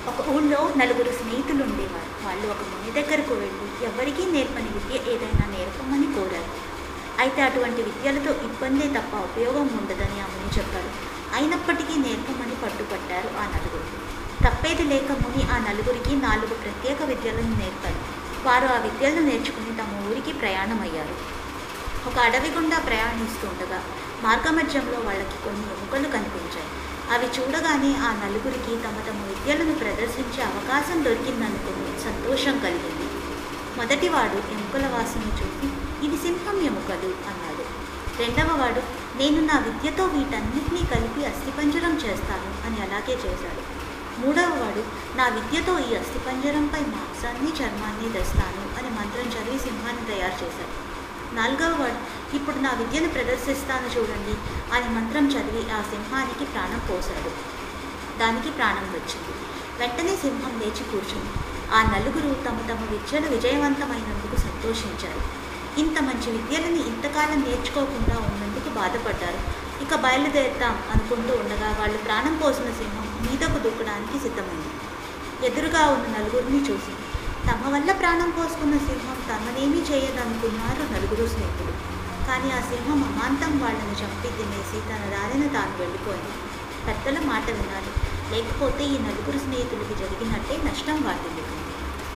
ఒక ఊళ్ళో నలుగురు స్నేహితులు ఉండేవారు. వాళ్ళు ఒక ముని దగ్గరకు వెళ్ళి ఎవరికీ నేర్పని విద్య ఏదైనా నేర్పమని కోరారు. అయితే అటువంటి విద్యలతో ఇబ్బందే తప్ప ఉపయోగం ఉండదని ఆ ముని చెప్పారు. అయినప్పటికీ నేర్పమని పట్టుపట్టారు ఆ నలుగురు. తప్పేది లేక ముని ఆ నలుగురికి 4 ప్రత్యేక విద్యలను నేర్పారు. వారు ఆ విద్యలను నేర్చుకుని తమ ఊరికి ప్రయాణమయ్యారు. ఒక అడవి గుండా ప్రయాణిస్తుండగా మార్గమధ్యంలో వాళ్ళకి కొన్ని ఎముకలు కనిపించాయి. అవి చూడగానే ఆ నలుగురికి తమ తమ విద్యలను ప్రదర్శించే అవకాశం దొరికిందనుకుని సంతోషం కలిగింది. మొదటివాడు ఎముకల వాసన చూసి ఇవి సింహం ఎముకలు అన్నాడు. రెండవవాడు నేను నా విద్యతో వీటన్నిటినీ కలిపి అస్థిపంజరం చేస్తాను అని అలాగే చేశాడు. మూడవవాడు నా విద్యతో ఈ అస్థిపంజరంపై మాంసాన్ని చర్మాన్ని తెస్తాను అని మంత్రం చదివి సింహాన్ని తయారు చేశాడు. నాలుగవవాడు ఇప్పుడు నా విద్యను ప్రదర్శిస్తాను చూడండి అని మంత్రం చదివి ఆ సింహానికి ప్రాణం పోశాడు. దానికి ప్రాణం వచ్చింది. వెంటనే సింహం లేచి కూర్చుంది. ఆ నలుగురు తమ తమ విద్యలు విజయవంతమైనందుకు సంతోషించారు. ఇంత మంచి విద్యలని ఇంతకాలం నేర్చుకోకుండా ఉన్నందుకు బాధపడ్డారు. ఇక బయలుదేరుతాం అనుకుంటూ ఉండగా వాళ్ళు ప్రాణం పోసిన సింహం మీదకు దూకడానికి సిద్ధమైంది. ఎదురుగా ఉన్న నలుగురిని చూసి తమ వల్ల ప్రాణం పోసుకున్న సింహం తమనేమీ చేయదనుకున్నారు నలుగురు స్నేహితులు. కానీ ఆ సింహం అమాంతం వాళ్ళని చంపి తినేసి తన దారిన తాను వెళ్ళిపోయింది. పెద్దల మాట వినాలి, లేకపోతే ఈ నలుగురు స్నేహితులకి జరిగినట్టే నష్టం వాటిల్లుతుంది.